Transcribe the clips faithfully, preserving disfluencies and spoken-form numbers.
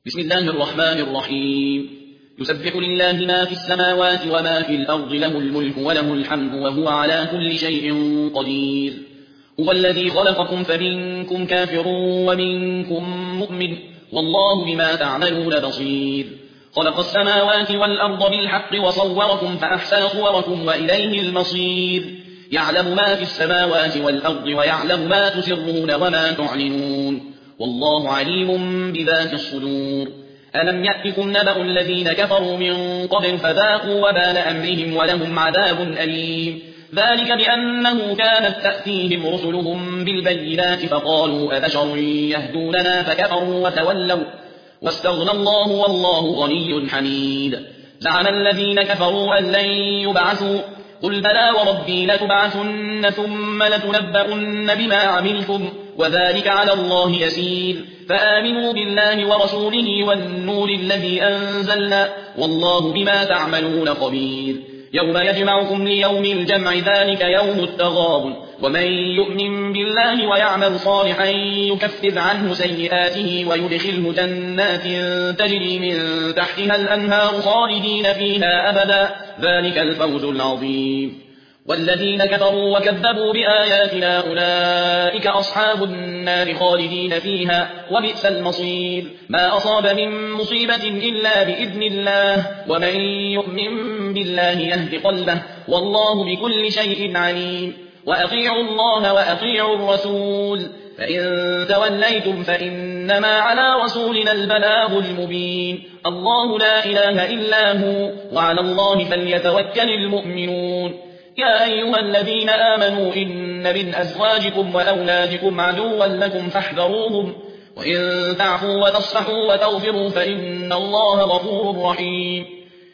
بسم الله الرحمن الرحيم. يسبح لله ما في السماوات وما في الأرض، له الملك وله الحمد وهو على كل شيء قدير. هو الذي خلقكم فمنكم كافر ومنكم مؤمن، والله بما تعملون بصير. خلق السماوات والأرض بالحق وصوركم فأحسن صوركم وإليه المصير. يعلم ما في السماوات والأرض ويعلم ما تسرون وما تعلنون، والله عليم بذات الصدور. ألم يأتكم نبأ الذين كفروا من قبل فذاقوا وبال أمرهم ولهم عذاب أليم. ذلك بأنه كانت تأتيهم رسلهم بالبينات فقالوا أبشر يهدوننا فكفروا وتولوا واستغنى الله والله غني حميد. زعم الذين كفروا أن لن يبعثوا، قل بلى وربي لتبعثن ثم لتنبؤن بما عملتم وذلك على الله يسير. فآمنوا بالله ورسوله والنور الذي أنزلنا، والله بما تعملون خبير. يوم يجمعكم ليوم الجمع، ذلك يوم التغابن. ومن يؤمن بالله ويعمل صالحا يكفر عنه سيئاته ويدخله جنات تجري من تحتها الأنهار خالدين فيها أبدا، ذلك الفوز العظيم. والذين كفروا وكذبوا بآياتنا أولئك أصحاب النار خالدين فيها وبئس المصير. ما أصاب من مصيبة إلا بإذن الله، ومن يؤمن بالله يهد قلبه، والله بكل شيء عليم. وأطيعوا الله وأطيعوا الرسول، فإن توليتم فإنما على رسولنا البلاغ المبين. الله لا إله إلا هو، وعلى الله فليتوكل المؤمنون. يا أيها الذين آمنوا إن من أزواجكم وأولادكم عدوا لكم فاحذروهم، وإن تعفوا وتصفحوا وتغفروا فإن الله غفور رحيم.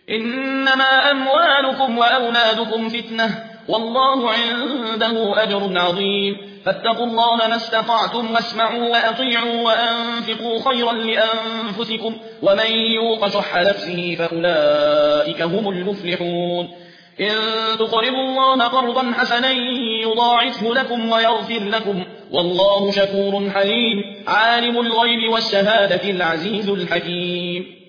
إنما أموالكم وأولادكم فتنة، والله عنده أجر عظيم. فاتقوا الله ما استطعتم واسمعوا وأطيعوا وأنفقوا خيرا لأنفسكم، ومن يوق شح نفسه فأولئك هم المفلحون. إن تقرضوا الله قرضا حسنا يضاعفه لكم ويغفر لكم، والله شكور حليم. عالم الغيب والشهادة العزيز الحكيم.